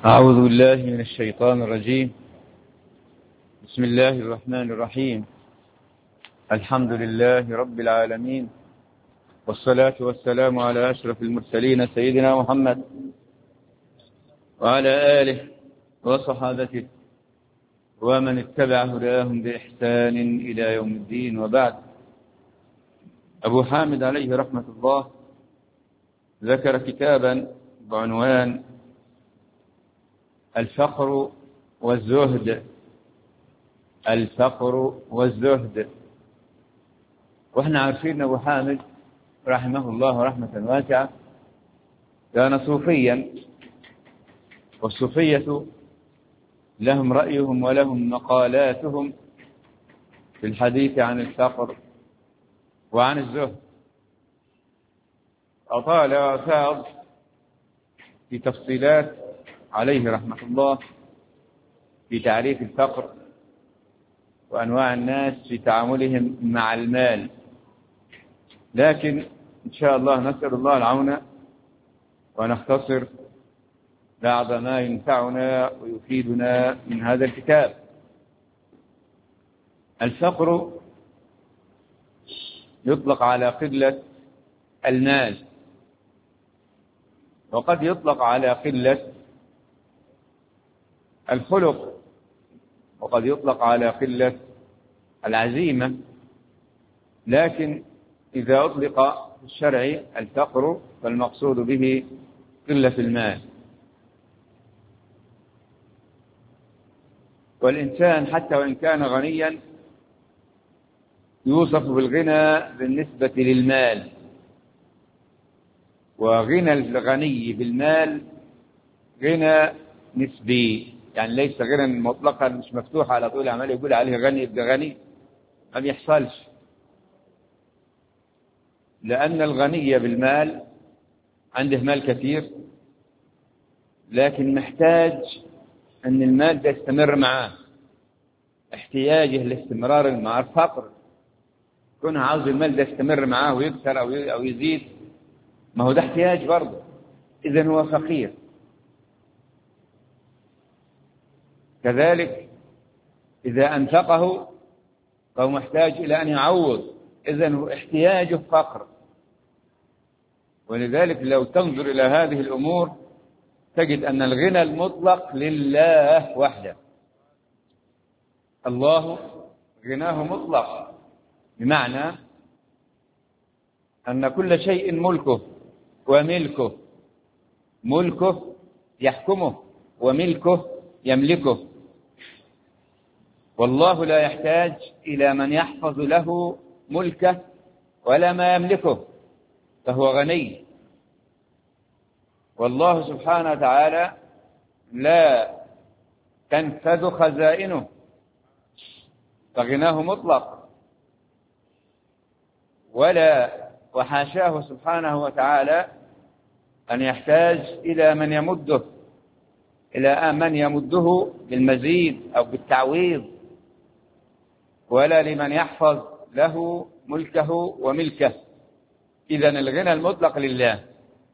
أعوذ بالله من الشيطان الرجيم. بسم الله الرحمن الرحيم. الحمد لله رب العالمين، والصلاة والسلام على أشرف المرسلين سيدنا محمد وعلى آله وصحابته ومن اتبع هداهم بإحسان إلى يوم الدين، وبعد. أبو حامد عليه رحمة الله ذكر كتابا بعنوان الفقر والزهد. الفقر والزهد. واحنا عارفين أبو حامد رحمه الله رحمة واسعة كان صوفيا، والصوفية لهم رأيهم ولهم مقالاتهم في الحديث عن الفقر وعن الزهد. أطال وفاض في تفصيلات عليه رحمة الله في تعريف الفقر وأنواع الناس في تعاملهم مع المال، لكن إن شاء الله نسأل الله العون ونختصر بعض ما ينفعنا ويفيدنا من هذا الكتاب. الفقر يطلق على قلة المال، وقد يطلق على قلة الخلق، وقد يطلق على قلة العزيمة، لكن إذا أطلق في الشرع الفقر فالمقصود به قلة المال. والإنسان حتى وإن كان غنيا يوصف بالغنى بالنسبة للمال، وغنى الغني بالمال غنى نسبي، يعني ليس غنى مطلقا مش مفتوح على طول عمال يقول عليه غني يبقى غني، ما بيحصلش، لأن الغني بالمال عنده مال كثير لكن محتاج أن المال ده يستمر معاه، احتياجه لاستمرار مع الفقر، كونه عاوز المال ده يستمر معاه ويكثر أو يزيد، ما هو ده احتياج برضه، إذن هو فقير. كذلك إذا أنفقه فهو محتاج إلى أن يعوض، إذن هو احتياجه فقر. ولذلك لو تنظر إلى هذه الأمور تجد أن الغنى المطلق لله وحده. الله غناه مطلق، بمعنى أن كل شيء ملكه وملكه، ملكه يحكمه وملكه يملكه، والله لا يحتاج إلى من يحفظ له ملكه ولا ما يملكه، فهو غني. والله سبحانه وتعالى لا تنفذ خزائنه، فغناه مطلق، وحاشاه سبحانه وتعالى أن يحتاج إلى من يمده، إلى من يمده بالمزيد أو بالتعويض، ولا لمن يحفظ له ملكه وملكه. إذن الغنى المطلق لله.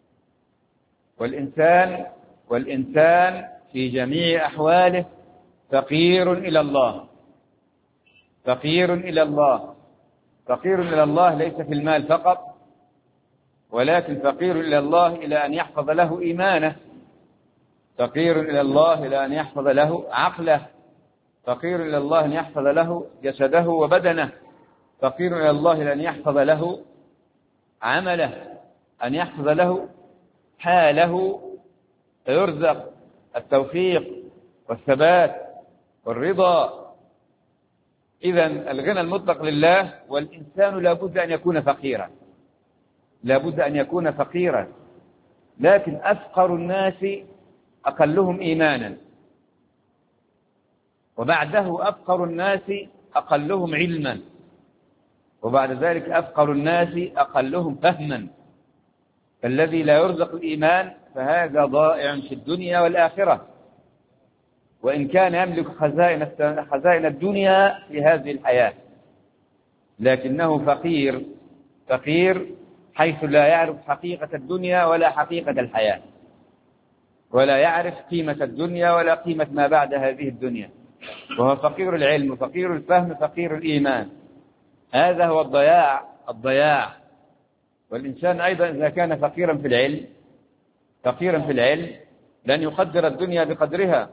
والإنسان في جميع أحواله فقير إلى الله، فقير إلى الله، فقير إلى الله ليس في المال فقط، ولكن فقير إلى الله إلى أن يحفظ له إيمانه، فقير إلى الله إلى أن يحفظ له عقله، فقير إلى الله أن يحفظ له جسده وبدنه، فقير إلى الله إلى أن يحفظ له عمله، أن يحفظ له حاله، فيرزق التوفيق والثبات والرضا. إذن الغنى المطلق لله، والإنسان لا بد أن يكون فقيرا، لا بد أن يكون فقيرا، لكن أفقر الناس أقلهم إيمانا، وبعده أفقر الناس أقلهم علما، وبعد ذلك أفقر الناس أقلهم فهما. فالذي لا يرزق الإيمان فهذا ضائع في الدنيا والآخرة، وإن كان يملك خزائن الدنيا في هذه الحياة، لكنه فقير حيث لا يعرف حقيقة الدنيا ولا حقيقة الحياة. ولا يعرف قيمة الدنيا ولا قيمة ما بعد هذه الدنيا، وهو فقير العلم، فقير الفهم، فقير الإيمان. هذا هو الضياع. والإنسان أيضا إذا كان فقيرا في العلم لن يقدر الدنيا بقدرها،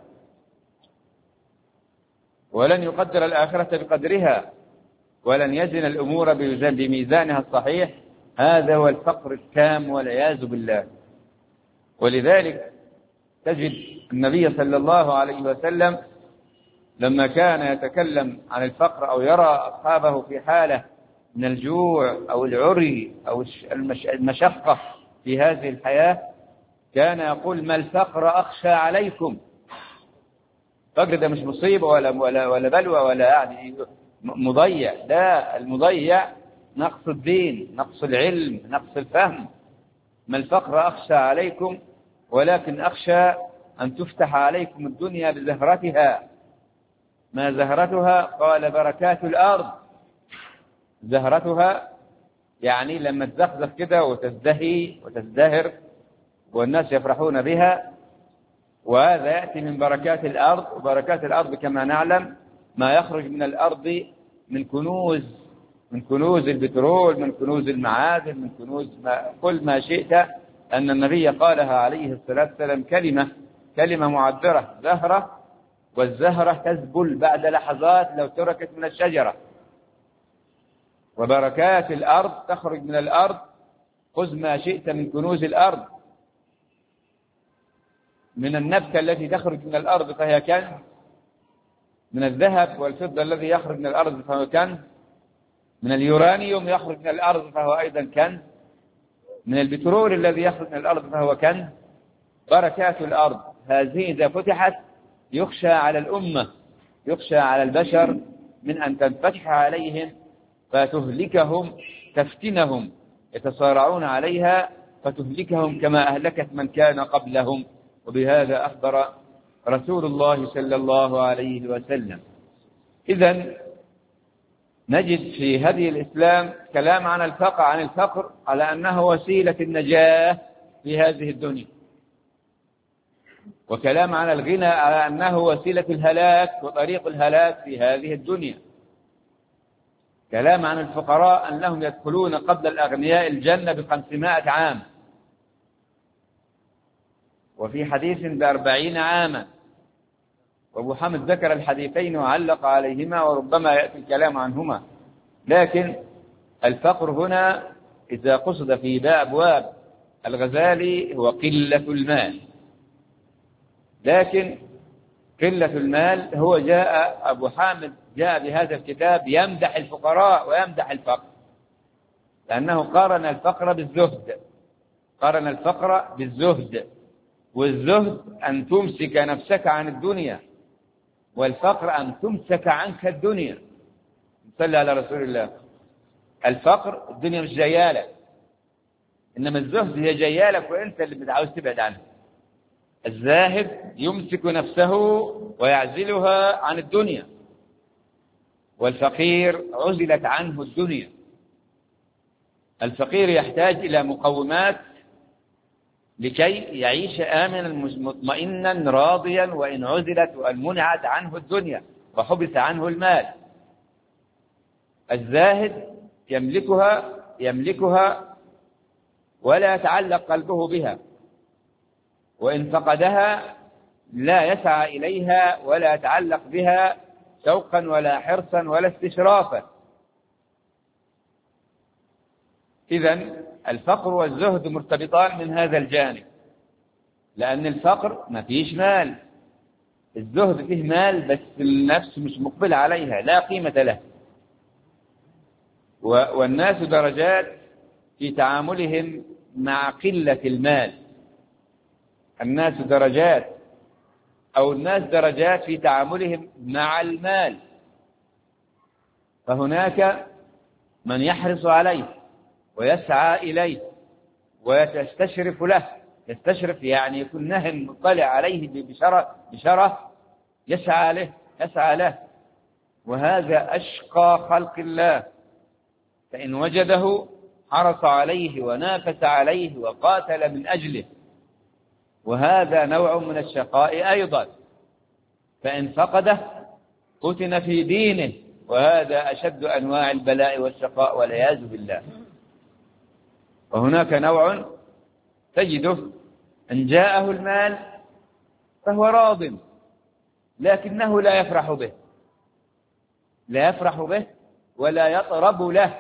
ولن يقدر الآخرة بقدرها، ولن يزن الأمور بميزانها الصحيح. هذا هو الفقر التام والعياذ بالله. ولذلك تجد النبي صلى الله عليه وسلم لما كان يتكلم عن الفقر أو يرى أصحابه في حالة من الجوع أو العري أو المشقة في هذه الحياة، كان يقول: ما الفقر أخشى عليكم. الفقر ده مش مصيبة ولا بلوى ولا يعني مضيع، لا، المضيع نقص الدين، نقص العلم، نقص الفهم. ما الفقر أخشى عليكم ولكن أخشى أن تفتح عليكم الدنيا بزهرتها. ما زهرتها؟ قال: بركات الأرض. زهرتها يعني لما تزخزخ كده وتزدهي وتزدهر والناس يفرحون بها، وهذا يأتي من بركات الأرض. وبركات الأرض كما نعلم ما يخرج من الأرض من كنوز البترول، من كنوز المعادن، من كنوز كل ما شئت. أن النبي قالها عليه الصلاة والسلام كلمة معبرة: زهرة، والزهرة تذبل بعد لحظات لو تركت من الشجرة. وبركات الأرض تخرج من الأرض، خذ ما شئت من كنوز الأرض، من النبتة التي تخرج من الأرض فهي كنز، من الذهب والفضة الذي يخرج من الأرض فهو كنز، من اليورانيوم يخرج من الأرض فهو أيضا كنز، من البترول الذي يخرج من الأرض فهو كنز. بركات الأرض هذه إذا فتحت يخشى على الأمة، يخشى على البشر من أن تنفتح عليهم فتهلكهم، تفتنهم، يتصارعون عليها فتهلكهم كما أهلكت من كان قبلهم. وبهذا أخبر رسول الله صلى الله عليه وسلم. إذن نجد في هدي الإسلام كلام عن الفقر على أنه وسيلة النجاة في هذه الدنيا، وكلام عن الغنى على أنه وسيلة الهلاك وطريق الهلاك في هذه الدنيا. كلام عن الفقراء أنهم يدخلون قبل الأغنياء الجنة ب500 عام، وفي حديث ب40 عاما. وأبو حامد ذكر الحديثين وعلق عليهما وربما يأتي الكلام عنهما. لكن الفقر هنا إذا قصد في أبواب الغزالي هو قلة المال. لكن قلة المال هو أبو حامد جاء بهذا الكتاب يمدح الفقراء ويمدح الفقر، لأنه قارن الفقر بالزهد. والزهد أن تمسك نفسك عن الدنيا، والفقر أن تمسك عنك الدنيا. صلى على رسول الله. الفقر الدنيا مش جيالك، إنما الزهد هي جيالك وإنت اللي بتعاوز تبعد عنها. الزاهد يمسك نفسه ويعزلها عن الدنيا، والفقير عزلت عنه الدنيا. الفقير يحتاج إلى مقومات لكي يعيش آمنا مطمئنا راضيا، وإن عزلت وأن منعت عنه الدنيا وحبس عنه المال. الزاهد يملكها ولا يتعلق قلبه بها، وإن فقدها لا يسعى إليها ولا يتعلق بها شوقا ولا حرصا ولا استشرافا. إذن الفقر والزهد مرتبطان من هذا الجانب، لأن الفقر ما فيش مال، الزهد فيه مال بس النفس مش مقبل عليها، لا قيمة له. والناس درجات في تعاملهم مع قلة المال. الناس درجات في تعاملهم مع المال. فهناك من يحرص عليه ويسعى إليه ويستشرف له. يستشرف يعني يكون نهم مطلع عليه بشرف، يسعى له. وهذا أشقى خلق الله، فإن وجده حرص عليه ونافس عليه وقاتل من أجله. وهذا نوع من الشقاء أيضا، فإن فقده فتن في دينه، وهذا أشد أنواع البلاء والشقاء والعياذ بالله. وهناك نوع تجده إن جاءه المال فهو راض، لكنه لا يفرح به، لا يفرح به ولا يطرب له،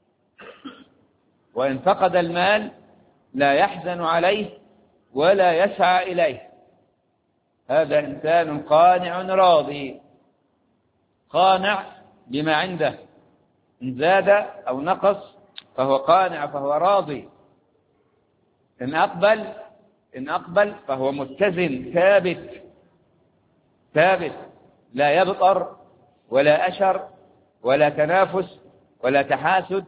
وإن فقد المال لا يحزن عليه ولا يسعى إليه. هذا إنسان قانع راضي، قانع بما عنده، إن زاد أو نقص فهو قانع، فهو راضي. إن أقبل فهو متزن ثابت، لا يبطر ولا أشر ولا تنافس ولا تحاسد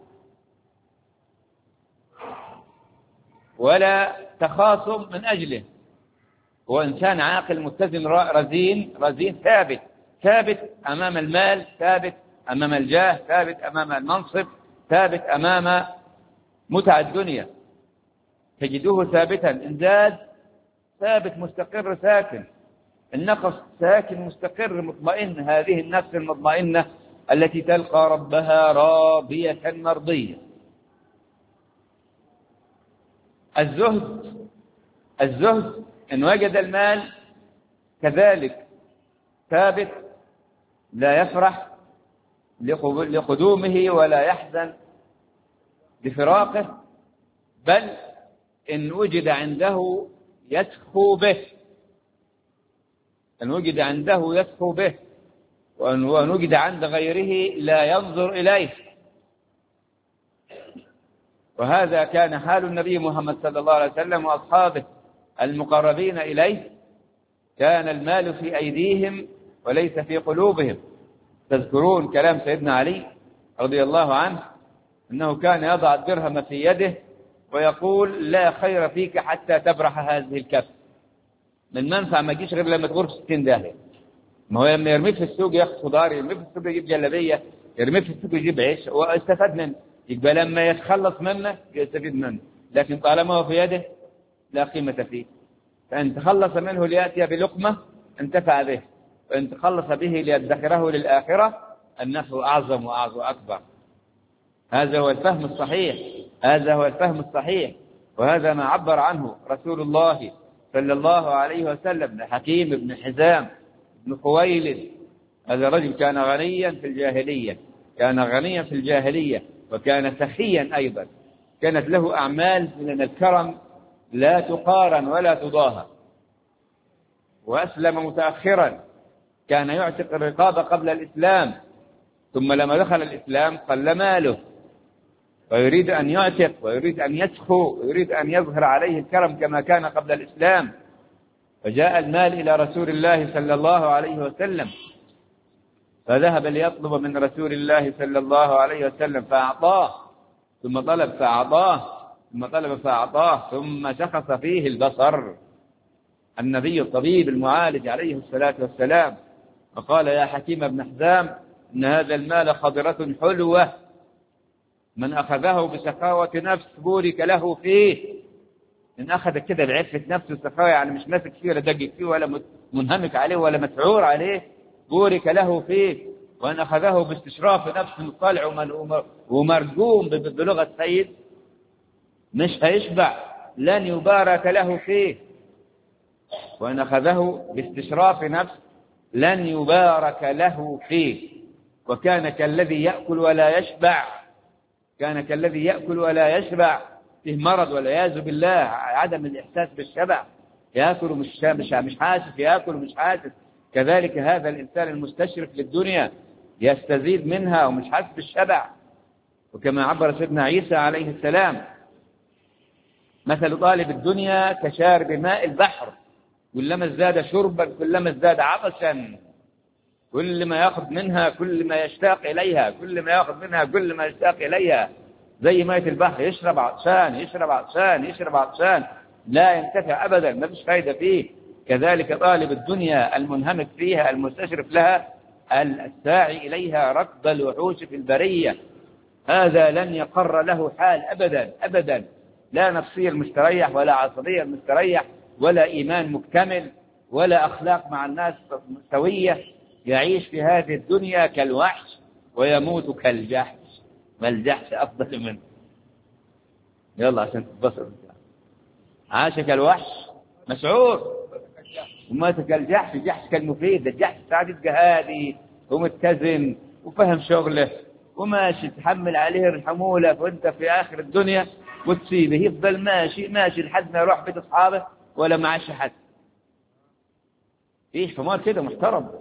ولا تخاصم من أجله. هو إنسان عاقل متزن رزين ثابت أمام المال، ثابت أمام الجاه، ثابت أمام المنصب، ثابت أمام متع الدنيا. تجدوه ثابتا، إن زاد ثابت مستقر ساكن، النقص ساكن مستقر مطمئن. هذه النفس المطمئنة التي تلقى ربها راضية مرضية. الزهد إن وجد المال كذلك ثابت، لا يفرح لقدومه ولا يحزن بفراقه، بل إن وجد عنده يسخو به، إن وجد عنده يسخو به، وإن وجد عند غيره لا ينظر إليه. وهذا كان حال النبي محمد صلى الله عليه وسلم وأصحابه المقربين إليه. كان المال في أيديهم وليس في قلوبهم. تذكرون كلام سيدنا علي رضي الله عنه أنه كان يضع الدرهم في يده ويقول: لا خير فيك حتى تبرح هذه الكف. من منفع ما تجيش غير لما تغور في 60 داهية. ما هو لما يرميه في السوق ياخذ خضار، يرميه في السوق يجيب جلابية، يرميه في السوق يجيب عيش، واستفاد منه. يبقى لما يتخلص منه يستفيد منه، لكن طالما هو في يده لا قيمة فيه. فإن تخلص منه ليأتي بلقمة انتفع به، وإن تخلص به ليدخره للآخرة النفع أعظم وأكبر. هذا هو الفهم الصحيح، وهذا ما عبر عنه رسول الله صلى الله عليه وسلم لحكيم بن حزام بن خويلد. هذا الرجل كان غنيا في الجاهلية، وكان سخيا أيضا. كانت له أعمال من الكرم لا تقارن ولا تضاهى. وأسلم متأخرا، كان يعتق الرقاب قبل الإسلام، ثم لما دخل الإسلام قل ماله، ويريد أن يعتق ويريد أن يسخو ويريد أن يظهر عليه الكرم كما كان قبل الإسلام. فجاء المال إلى رسول الله صلى الله عليه وسلم، فذهب ليطلب من رسول الله صلى الله عليه وسلم فأعطاه، ثم طلب فأعطاه، ثم شخص فيه البصر النبي الطبيب المعالج عليه الصلاة والسلام، فقال: يا حكيم بن حزام، إن هذا المال خضرة حلوة، من أخذه بسخاوة نفس بورك له فيه. إن أخذ كده بعفة نفسه سخاوة، يعني مش ماسك فيه ولا دقق فيه ولا منهمك عليه ولا مسعور عليه، بورك له فيه. وأن أخذه باستشراف نفس مطلع ومرجوم بلغة سيد، مش هيشبع، لن يبارك له فيه. وأن أخذه باستشراف نفس لن يبارك له فيه. وكان كالذي يأكل ولا يشبع، فيه مرض والعياذ بالله، عدم الإحساس بالشبع، يأكل مش حاسس، يأكل مش حاسس. كذلك هذا الإنسان المستشرف للدنيا يستزيد منها ومش حاسس بالشبع. وكما عبر سيدنا عيسى عليه السلام: مثل طالب الدنيا كشارب ماء البحر، كلما ازداد شربا كلما ازداد عطشا. كل ما يأخذ منها كل ما يشتاق إليها، زي ماء البحر، يشرب عطشان لا ينتفع أبدا، ما فيش فايدة فيه. كذلك طالب الدنيا المنهمك فيها المستشرف لها الساعي إليها ركض الوحوش في البرية، هذا لن يقر له حال أبدا، لا نفسي المستريح ولا عصبي المستريح ولا إيمان مكتمل ولا أخلاق مع الناس سوية، يعيش في هذه الدنيا كالوحش ويموت كالجحش، ما الجحش أفضل منه. يلا عشان تتبصر، عاش كالوحش مسعور ومات كالجحش. الجحش كان مفيد، الجحش ساعد يبقى هادي ومتزن وفهم شغله وماشي، تحمل عليه الحمولة وانت في آخر الدنيا وتسيبه يفضل ماشي ماشي لحد ما يروح بيت أصحابه ولا معاش حد. فيش حمار كده محترم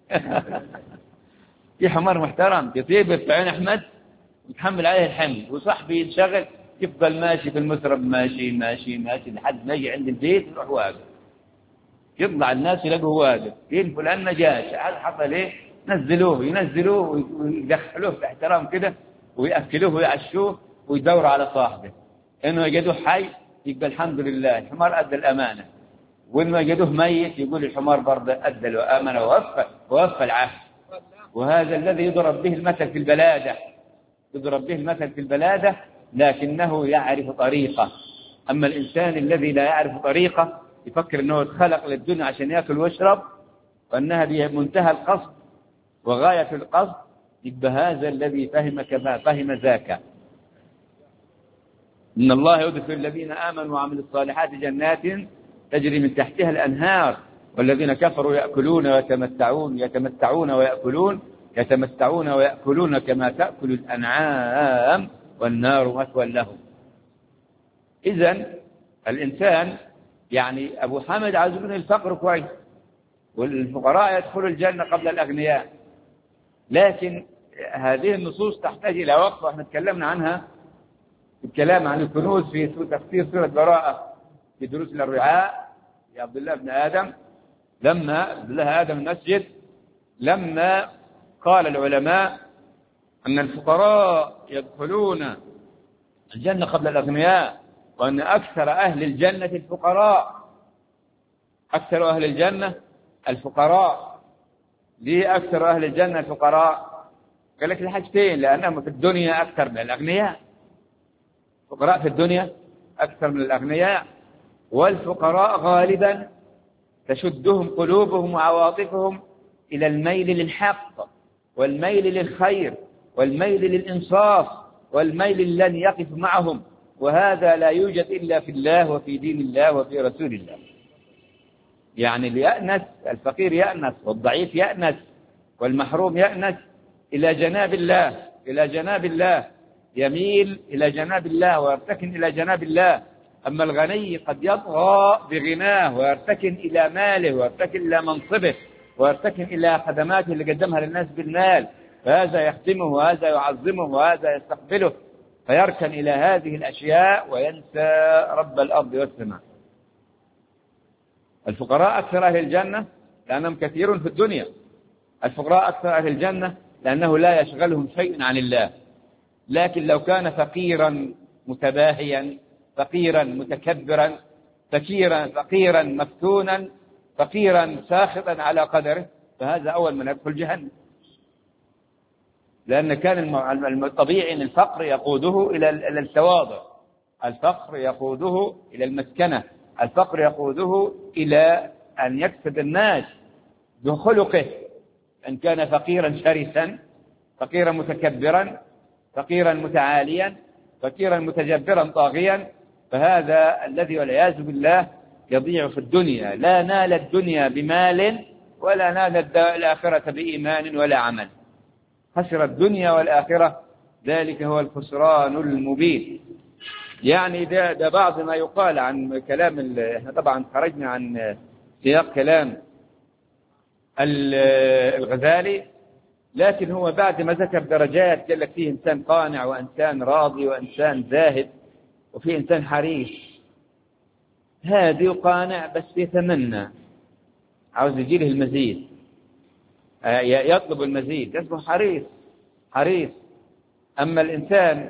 في حمار محترم يطيب في عين أحمد يتحمل عليه الحمل، وصاحبي ينشغل يفضل ماشي في المسرب ماشي ماشي ماشي لحد ما يجي عند البيت يروح واقف، يطلع الناس يلاقوه واقف، يقول فلان ما جاش، هذا حصل ايه؟ ينزلوه ويدخلوه باحترام كده ويأكلوه ويعشوه ويدوروا على صاحبه. انه يجدوه حي يقول الحمد لله الحمار ادى الامانه، وانه يجدوه ميت يقول الحمار برضه ادى الامانه ووفى العهد. وهذا الذي يضرب به المثل في البلاده، يضرب به المثل في البلاده، لكنه يعرف طريقه. اما الانسان الذي لا يعرف طريقه يفكر انه اتخلق للدنيا عشان ياكل ويشرب وانها بمنتهى القصد وغايه القصد، يبقى هذا الذي فهم كما فهم ذاك. ان الله يدخل الذين امنوا وعملوا الصالحات جنات تجري من تحتها الانهار، والذين كفروا ياكلون يتمتعون ويأكلون كما تأكل الأنعام والنار مثوى لهم. إذن الإنسان يعني أبو حامد عاوز يقول الفقر كويس والفقراء يدخلوا الجنة قبل الأغنياء، لكن هذه النصوص تحتاج إلى وقت، وإحنا تكلمنا عنها في الكلام عن الكنوز في تفسير سورة براءة في دروس الرعاء يا عبد الله بن آدم. لما عبد الله آدم المسجد لما قال العلماء أن الفقراء يدخلون الجنة قبل الأغنياء، وأن أكثر أهل الجنة الفقراء، أكثر أهل الجنة الفقراء. ليه أكثر أهل الجنة الفقراء؟ قال لك لحاجتين، لأنهم في الدنيا أكثر من الأغنياء، الفقراء في الدنيا أكثر من الأغنياء، والفقراء غالبا تشدهم قلوبهم وعواطفهم إلى الميل للحق والميل للخير والميل للإنصاف والميل لن يقف معهم، وهذا لا يوجد إلا في الله وفي دين الله وفي رسول الله. يعني يأنس الفقير يأنس والضعيف يأنس والمحروم يأنس إلى جناب الله، إلى جناب الله، يميل إلى جناب الله ويرتكن إلى جناب الله. أما الغني قد يطغى بغناه ويرتكن إلى ماله ويرتكن إلى منصبه ويرتكن إلى خدماته اللي قدمها للناس بالمال، فهذا يخدمه وهذا يعظمه وهذا يستقبله، فيركن إلى هذه الأشياء وينسى رب الأرض والسماء. الفقراء أكثر أهل الجنة لأنهم كثير في الدنيا، الفقراء أكثر أهل الجنة لأنه لا يشغلهم شيء عن الله. لكن لو كان فقيرا متباهيا، فقيرا متكبرا، فقيرا مفتونا، فقيرا ساخطا على قدره، فهذا أول من يدخل جهنم. لأن كان الطبيعي أن الفقر يقوده إلى التواضع، الفقر يقوده إلى المسكنة، الفقر يقوده إلى أن يكسب الناس بخلقه، إن كان فقيرا شرسا، فقيرا متكبرا، فقيرا متعاليا، فقيرا متجبرا طاغيا، فهذا الذي والعياذ بالله يضيع في الدنيا، لا نال الدنيا بمال ولا نال الآخرة بإيمان ولا عمل، خسر الدنيا والآخرة، ذلك هو الخسران المبين. يعني ده بعض ما يقال عن كلام احنا طبعا خرجنا عن سياق كلام الغزالي، لكن هو بعد ما ذكر درجات قال لك فيه إنسان قانع وإنسان راضي وإنسان زاهد وفيه إنسان حريص. هادي وقانع بس يتمنى، عاوز يجيله المزيد، يطلب المزيد، اسمه حريص. أما الإنسان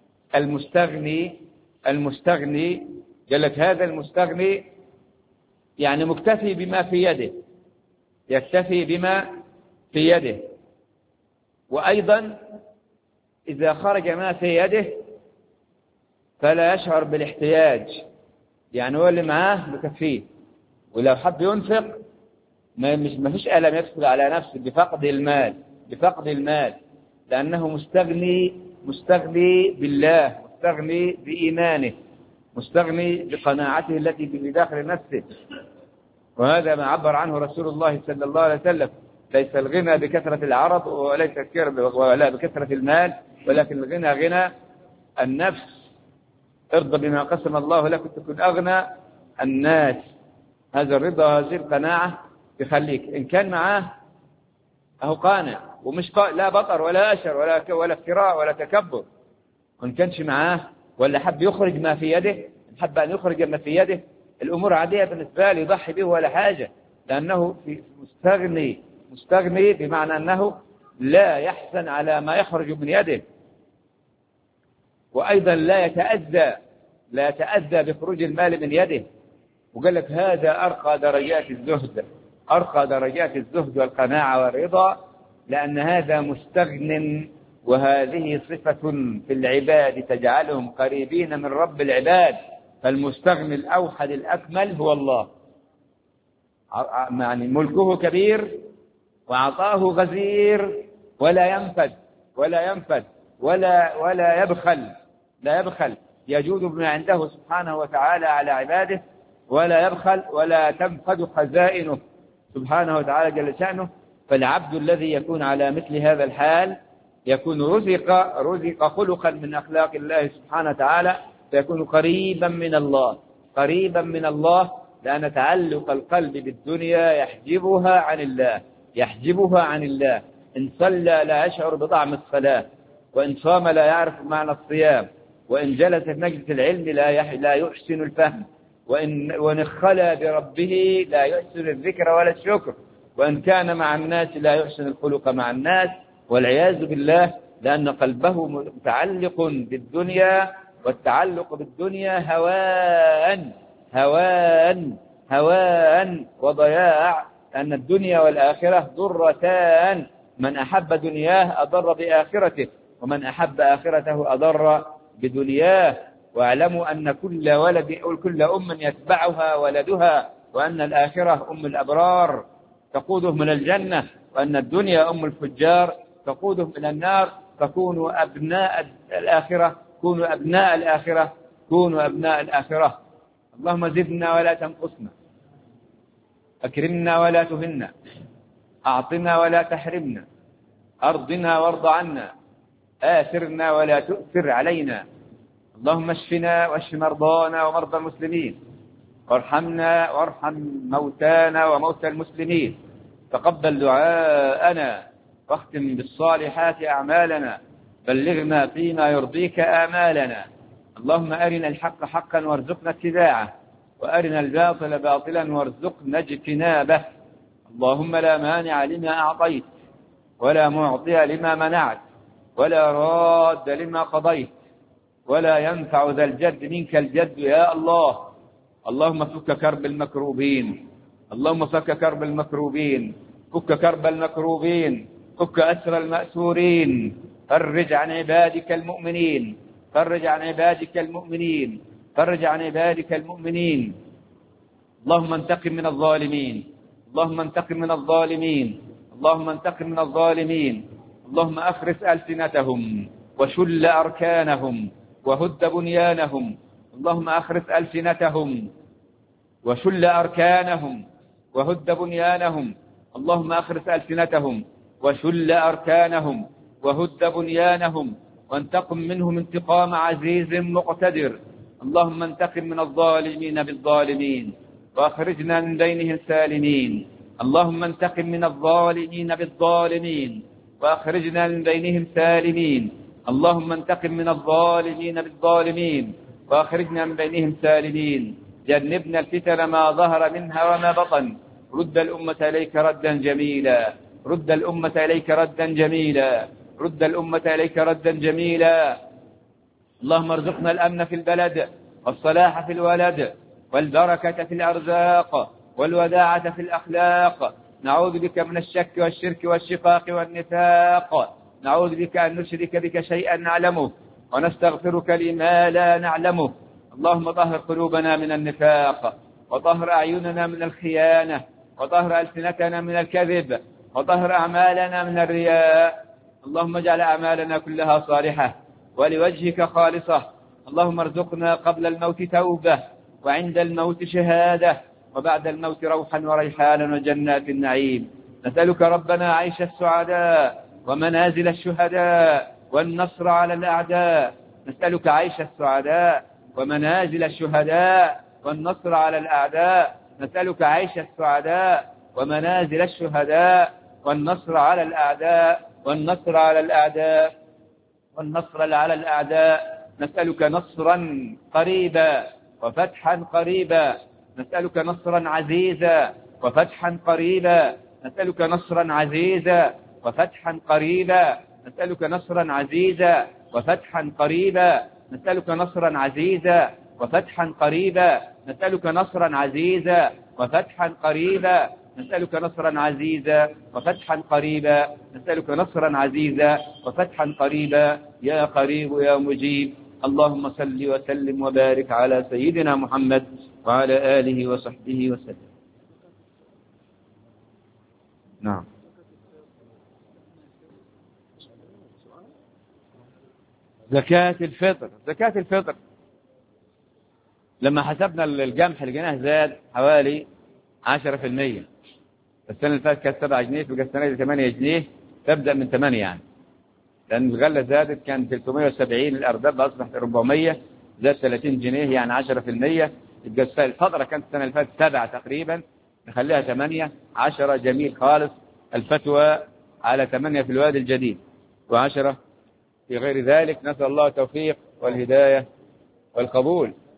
المستغني قال لك هذا المستغني يعني مكتفي بما في يده، يكتفي بما في يده، وأيضا إذا خرج ما في يده فلا يشعر بالاحتياج، يعني هو اللي معاه مكفيه، ولو حب ينفق ما فيش ألم يدخل على نفسه بفقد المال لأنه مستغني بالله، مستغني بإيمانه، مستغني بقناعته التي بداخل نفسه. وهذا ما عبر عنه رسول الله صلى الله عليه وسلم: ليس الغنى بكثرة العرض ولا بكثرة المال، ولكن الغنى غنى النفس. ارضى بما قسم الله لك تكن أغنى الناس. هذا الرضا، هذه القناعة يخليك إن كان معاه أهو قانع ومش لا بطر ولا أشر ولا افتراء ولا تكبر. وإن كانش معاه ولا حب يخرج ما في يده، حب أن يخرج ما في يده، الأمور عادية بالنسبة له، يضحي به ولا حاجة، لأنه مستغني بمعنى أنه لا يحزن على ما يخرج من يده، وأيضا لا يتأذى بخروج المال من يده. وقال لك هذا أرقى درجات الزهد والقناعة والرضا، لأن هذا مستغن، وهذه صفة في العباد تجعلهم قريبين من رب العباد. فالمستغني الأوحد الأكمل هو الله، يعني ملكه كبير وعطاه غزير، ولا ينفد ولا يبخل، يجود بما عنده سبحانه وتعالى على عباده، ولا يبخل ولا تنفد خزائنه سبحانه وتعالى جل شأنه. فالعبد الذي يكون على مثل هذا الحال يكون رزق خلقا من أخلاق الله سبحانه وتعالى، فيكون قريبا من الله، لأن تعلق القلب بالدنيا يحجبها عن الله. إن صلى لا يشعر بطعم الصلاة، وإن صام لا يعرف معنى الصيام، وإن جلس في مجلس العلم لا يحسن الفهم، وإن خلى بربه لا يحسن الذكر ولا الشكر، وإن كان مع الناس لا يحسن الخلق مع الناس، والعياذ بالله، لأن قلبه متعلق بالدنيا، والتعلق بالدنيا هوان وضياع، أن الدنيا والآخرة ضرتان، من أحب دنياه أضر بآخرته، ومن أحب آخرته أضر بدنياه. واعلموا أن كل أم يتبعها ولدها، وأن الآخرة أم الأبرار تقودهم إلى الجنة، وأن الدنيا أم الفجار تقودهم إلى النار. فكونوا أبناء الآخرة. اللهم زدنا ولا تنقصنا، أكرمنا ولا تهنا، أعطنا ولا تحرمنا، أرضنا وارض عنا، آثرنا ولا تؤثر علينا. اللهم اشفنا واشف مرضانا ومرضى المسلمين، وارحمنا وارحم موتانا وموتى المسلمين. تقبل دعاءنا، واختم بالصالحات أعمالنا، بلغنا فيما يرضيك آمالنا. اللهم أرنا الحق حقا وارزقنا اتباعه، وأرنا الباطل باطلا وارزقنا اجتنابه. اللهم لا مانع لما أعطيت، ولا معطي لما منعت، ولا راد لما قضيت، ولا ينفع ذا الجد منك الجد يا الله. اللهم فك كرب المكروبين، فك أسر المأسورين، فرج عن عبادك المؤمنين. اللهم انتقم من الظالمين، اللهم أخرس ألسنتهم وشل أركانهم وهد بنيانهم. اللهم أخرس ألسنتهم وشل أركانهم وهد بنيانهم. اللهم أخرس ألسنتهم وشل أركانهم وهد بنيانهم، وانتقم منهم انتقام عزيز مقتدر. اللهم انتقم من الظالمين بالظالمين، وأخرجنا من بينهم سالمين. اللهم انتقم من الظالمين بالظالمين، وأخرجنا من بينهم سالمين. اللهم انتقم من الظالمين بالظالمين، وأخرجنا من بينهم سالمين. جنبنا الفتن ما ظهر منها وما بطن. رد الأمة إليك ردا جميلا. اللهم ارزقنا الأمن في البلد، والصلاح في الولد، والبركة في الأرزاق، والوداعة في الأخلاق. نعوذ بك من الشك والشرك والشقاق والنفاق. نعوذ بك أن نشرك بك شيئا نعلمه، ونستغفرك لما لا نعلمه. اللهم طهر قلوبنا من النفاق، وطهر أعيننا من الخيانة، وطهر ألسنتنا من الكذب، وطهر أعمالنا من الرياء. اللهم اجعل أعمالنا كلها صالحة ولوجهك خالصة. اللهم ارزقنا قبل الموت توبة، وعند الموت شهادة، وبعد الموت روحا وريحانا وجنات النعيم. نسألك ربنا عيش السعداء ومنازل الشهداء والنصر على الأعداء. نسألك عيش السعداء ومنازل الشهداء والنصر على الأعداء. نسألك عيش السعداء ومنازل الشهداء والنصر على الأعداء، والنصر على الأعداء، والنصر على الأعداء. نسألك نصرا قريبا وفتحا قريبا. نسألك نصرا عزيزا وفتحا قريبا. نسألك نصرا عزيزا وفتحا قريبا. نسألك نصرا عزيزا وفتحا قريبا. نسألك نصرا عزيزا وفتحا قريبا. نسألك نصرا عزيزا وفتحا قريبا. نسألك نصرا عزيزا وفتحا قريبا. نسألك نصرا عزيزا وفتحا قريبا يا قريب يا مجيب. اللهم صل وسلم وبارك على سيدنا محمد وعلى آله وصحبه وسلم. نعم. زكاة الفطر. زكاة الفطر لما حسبنا القمح لقيناه زاد حوالي 10%. السنة اللي فاتت كانت 7 جنيه، تبقى السنة دي 8 جنيه، تبدأ من 8 يعني، لأن الغلة زادت، كان 370 الأردب أصبحت 400، زاد 30 جنيه يعني 10%. تبقى الفترة كانت السنة اللي فاتت 7 تقريبا، نخليها 8 10. جميل خالص. الفتوى على 8 في الوادي الجديد و10 في غير ذلك. نسأل الله التوفيق والهداية والقبول.